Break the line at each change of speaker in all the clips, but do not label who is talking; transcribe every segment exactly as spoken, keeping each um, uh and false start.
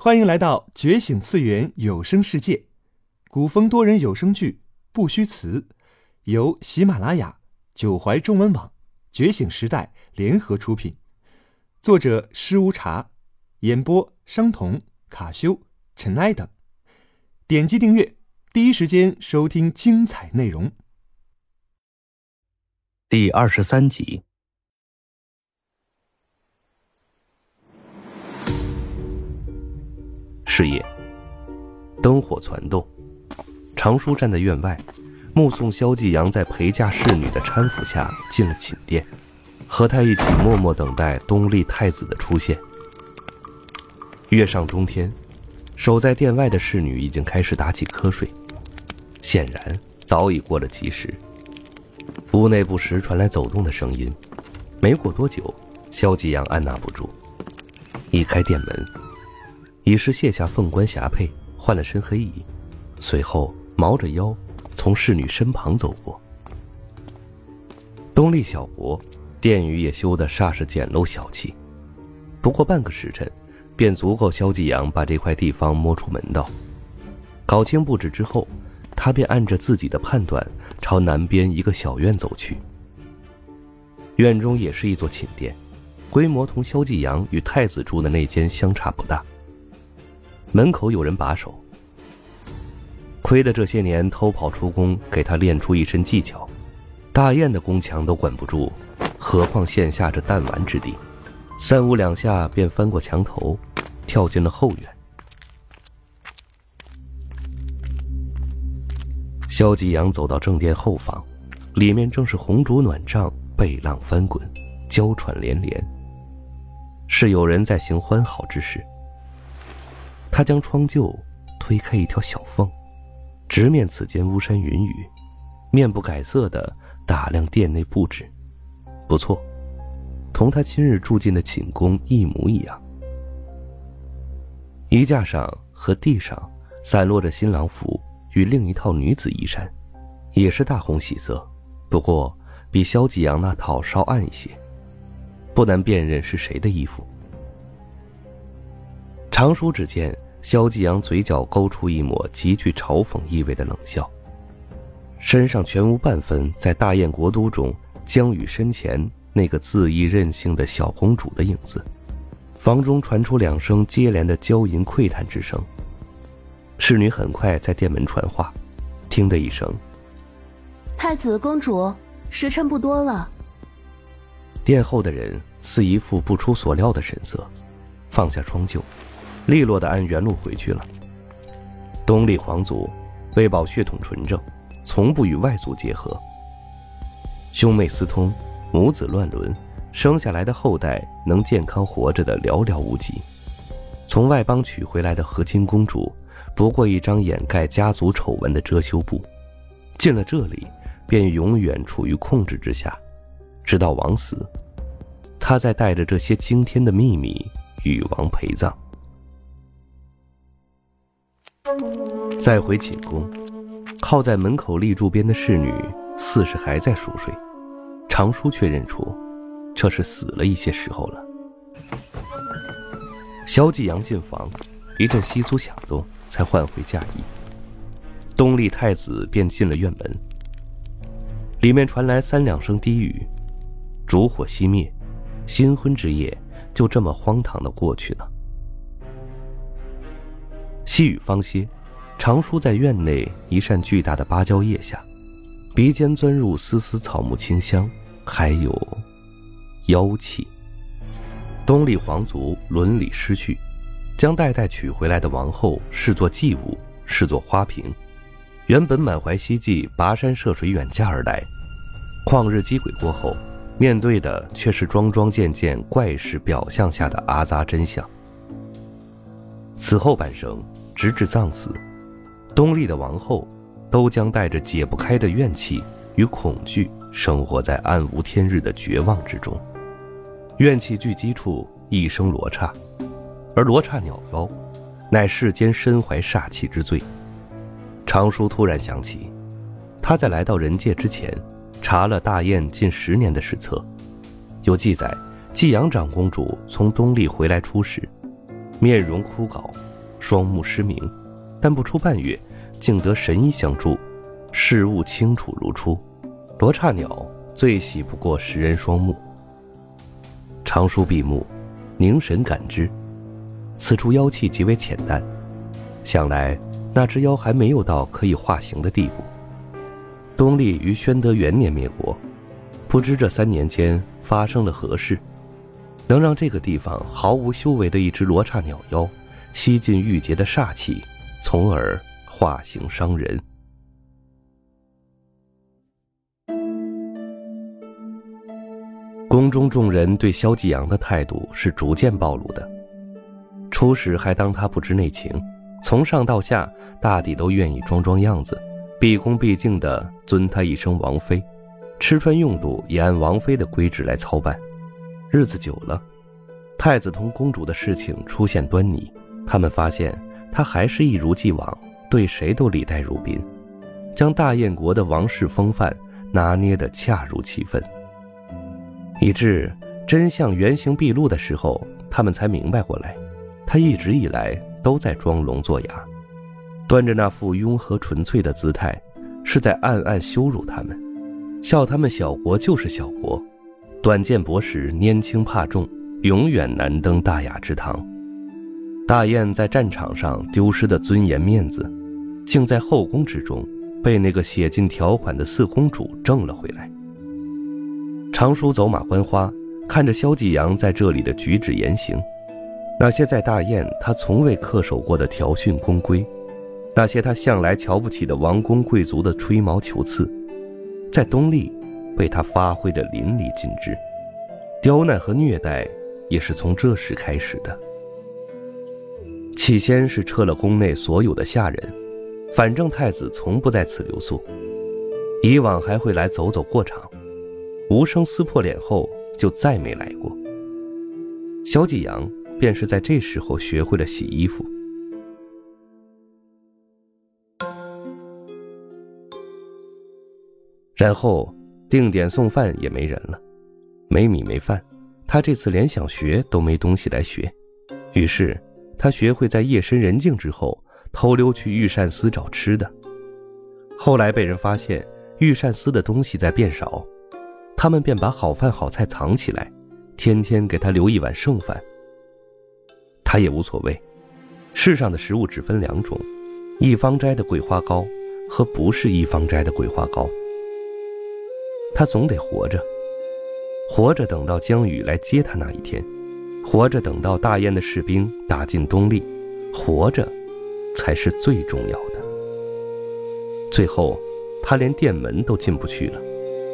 欢迎来到觉醒次元有声世界，古风多人有声剧《不虚词》，由喜马拉雅、九怀中文网、觉醒时代联合出品，作者施无茶，演播商童、卡修、尘埃等。点击订阅，第一时间收听精彩内容。
第二十三集。是夜，灯火攒动，常叔站在院外，目送萧继阳在陪嫁侍女的搀扶下进了寝殿，和他一起默默等待东丽太子的出现。月上中天，守在殿外的侍女已经开始打起瞌睡，显然早已过了吉时。屋内不时传来走动的声音，没过多久，萧继阳按捺不住，一开殿门，已是卸下凤冠霞帔，换了身黑衣，随后猫着腰从侍女身旁走过。东丽小国，殿宇也修得煞是简陋小气，不过半个时辰便足够萧继阳把这块地方摸出门道。搞清布置之后，他便按着自己的判断朝南边一个小院走去。院中也是一座寝殿，规模同萧继阳与太子住的那间相差不大。门口有人把守，亏得这些年偷跑出宫，给他练出一身技巧，大雁的宫墙都管不住，何况现下这弹丸之地。三五两下便翻过墙头，跳进了后院。萧继阳走到正殿后方，里面正是红烛暖帐，被浪翻滚，娇喘连连，是有人在行欢好之事。他将窗柩推开一条小缝，直面此间巫山云雨，面不改色地打量殿内布置。不错，同他今日住进的寝宫一模一样。衣架上和地上散落着新郎服与另一套女子衣衫，也是大红喜色，不过比萧继阳那套稍暗一些，不难辨认是谁的衣服。常叔只见萧继阳嘴角勾出一抹极具嘲讽意味的冷笑，身上全无半分在大雁国都中江羽身前那个恣意任性的小公主的影子。房中传出两声接连的娇吟喟叹之声，侍女很快在殿门传话，听的一声，
太子公主，时辰不多了。
殿后的人似一副不出所料的神色，放下窗柩，利落地按原路回去了。东丽皇族为保血统纯正，从不与外族结合，兄妹私通，母子乱伦，生下来的后代能健康活着的寥寥无几。从外邦娶回来的和亲公主，不过一张掩盖家族丑闻的遮羞布，进了这里便永远处于控制之下，直到王死，他再带着这些惊天的秘密与王陪葬。再回寝宫，靠在门口立柱边的侍女似是还在熟睡，常叔却认出这是死了一些时候了。萧继阳进房，一阵窸窣响动，才换回嫁衣。东丽太子便进了院门，里面传来三两声低语，烛火熄灭，新婚之夜就这么荒唐地过去了。细雨方歇，常叔在院内一扇巨大的芭蕉叶下，鼻尖钻入丝丝草木清香，还有妖气。东丽皇族伦理失序，将代代娶回来的王后视作祭物，视作花瓶。原本满怀希冀，跋山涉水远嫁而来，旷日积轨过后，面对的却是桩桩件件怪事表象下的阿杂真相。此后半生，直至葬死，东丽的王后都将带着解不开的怨气与恐惧，生活在暗无天日的绝望之中。怨气聚集处，一声罗刹，而罗刹鸟妖乃世间身怀煞气之最。常叔突然想起，他在来到人界之前查了大雁近十年的史册，有记载，继阳长公主从东丽回来初时，面容枯槁， 双目失明，但不出半月，竟得神医相助，视物清楚如初。罗刹鸟最喜不过食人双目。长舒闭目，凝神感知，此处妖气极为浅淡，想来那只妖还没有到可以化形的地步。东丽于宣德元年灭国，不知这三年间发生了何事，能让这个地方毫无修为的一只罗刹鸟妖吸尽郁结的煞气，从而化形伤人。宫中众人对萧继阳的态度是逐渐暴露的，初时还当他不知内情，从上到下大抵都愿意装装样子，毕恭毕敬地尊他一声王妃，吃穿用度也按王妃的规制来操办。日子久了，太子同公主的事情出现端倪，他们发现他还是一如既往对谁都礼待如宾，将大燕国的王室风范拿捏得恰如其分，以致真相原形毕露的时候，他们才明白过来，他一直以来都在装聋作哑，端着那副雍和纯粹的姿态，是在暗暗羞辱他们，笑他们小国就是小国，短见薄识，拈轻怕重，永远难登大雅之堂。大燕在战场上丢失的尊严面子，竟在后宫之中被那个写进条款的四公主挣了回来。长舒走马观花，看着萧继阳在这里的举止言行，那些在大燕他从未恪守过的条训宫规，那些他向来瞧不起的王公贵族的吹毛求疵，在东丽被他发挥得淋漓尽致。刁难和虐待也是从这时开始的。起先是撤了宫内所有的下人，反正太子从不在此留宿，以往还会来走走过场，无声撕破脸后就再没来过。萧继阳便是在这时候学会了洗衣服。然后定点送饭也没人了，没米没饭，他这次连想学都没东西来学，于是他学会在夜深人静之后偷溜去御膳司找吃的。后来被人发现御膳司的东西在变少，他们便把好饭好菜藏起来，天天给他留一碗剩饭。他也无所谓，世上的食物只分两种，一方斋的桂花糕和不是一方斋的桂花糕。他总得活着，活着等到江雨来接他那一天，活着等到大燕的士兵打进东丽，活着才是最重要的。最后他连店门都进不去了。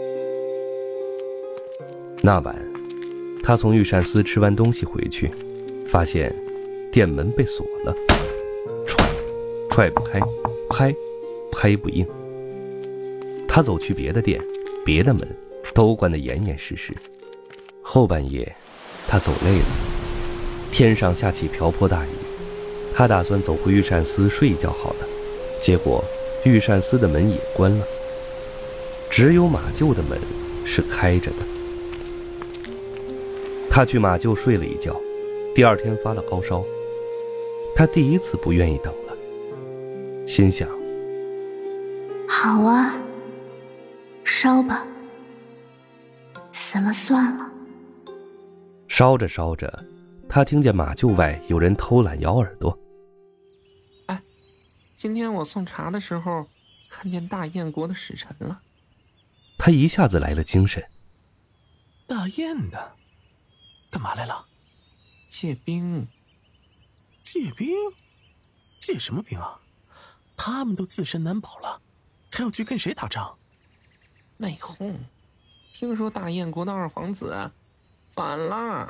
那晚他从御膳司吃完东西回去，发现店门被锁了，踹踹不开，拍拍不应。他走去别的店，别的门都关得严严实实。后半夜他走累了，天上下起瓢泼大雨，他打算走回御膳司睡一觉好了，结果御膳司的门也关了，只有马厩的门是开着的。他去马厩睡了一觉，第二天发了高烧，他第一次不愿意等了，心想：
好啊，烧吧，死了算了。
烧着烧着，他听见马厩外有人偷懒咬耳朵。
哎，今天我送茶的时候看见大燕国的使臣了。
他一下子来了精神。
大燕的干嘛来了？
借兵。
借兵？借什么兵啊？他们都自身难保了，还要去跟谁打仗？
内讧。听说大燕国的二皇子反了。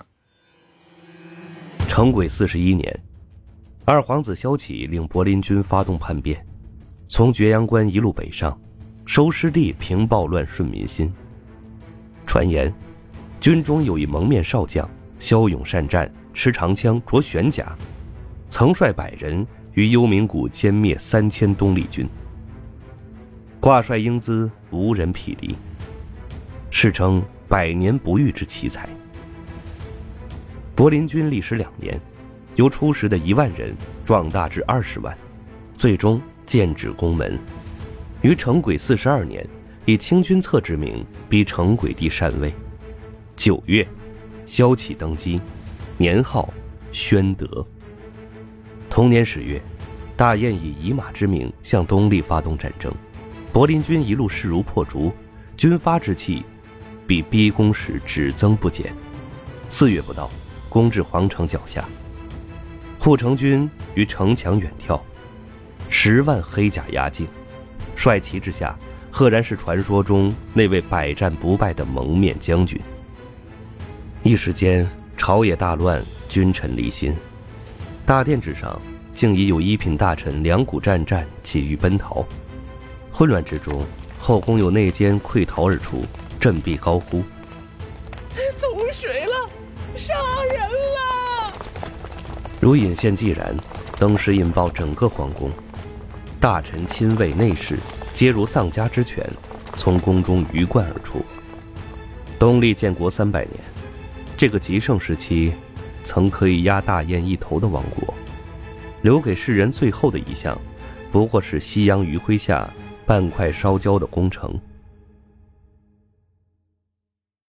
成轨四十一年，二皇子萧启令柏林军发动叛变，从绝阳关一路北上，收失地，平暴乱，顺民心。传言军中有一蒙面少将，骁勇善战，持长枪，着玄甲，曾率百人于幽冥谷歼灭三千东丽军，挂帅英姿，无人匹敌，世称百年不遇之奇才。柏林军历时两年， 由初时的一万人壮大至二十万，最终建制宫门。于成轨四十二年，以清君侧之名逼成轨帝禅位。九月，萧启登基，年号宣德。同年十月，大雁以以马之名向东丽发动战争，柏林军一路势如破竹，军发之气比逼宫时只增不减。四月不到，攻至皇城脚下。护城军于城墙远眺，十万黑甲压境，帅旗之下，赫然是传说中那位百战不败的蒙面将军。一时间，朝野大乱，君臣离心。大殿之上，竟已有一品大臣两股战战，急于奔逃。混乱之中，后宫有内奸溃逃而出，振臂高呼：“
走水了，杀人了！”
如引线既然，登时引爆整个皇宫，大臣、亲卫、内侍皆如丧家之犬，从宫中鱼贯而出。东丽建国三百年，这个极盛时期，曾可以压大雁一头的王国，留给世人最后的一项，不过是夕阳余晖下半块烧焦的宫城。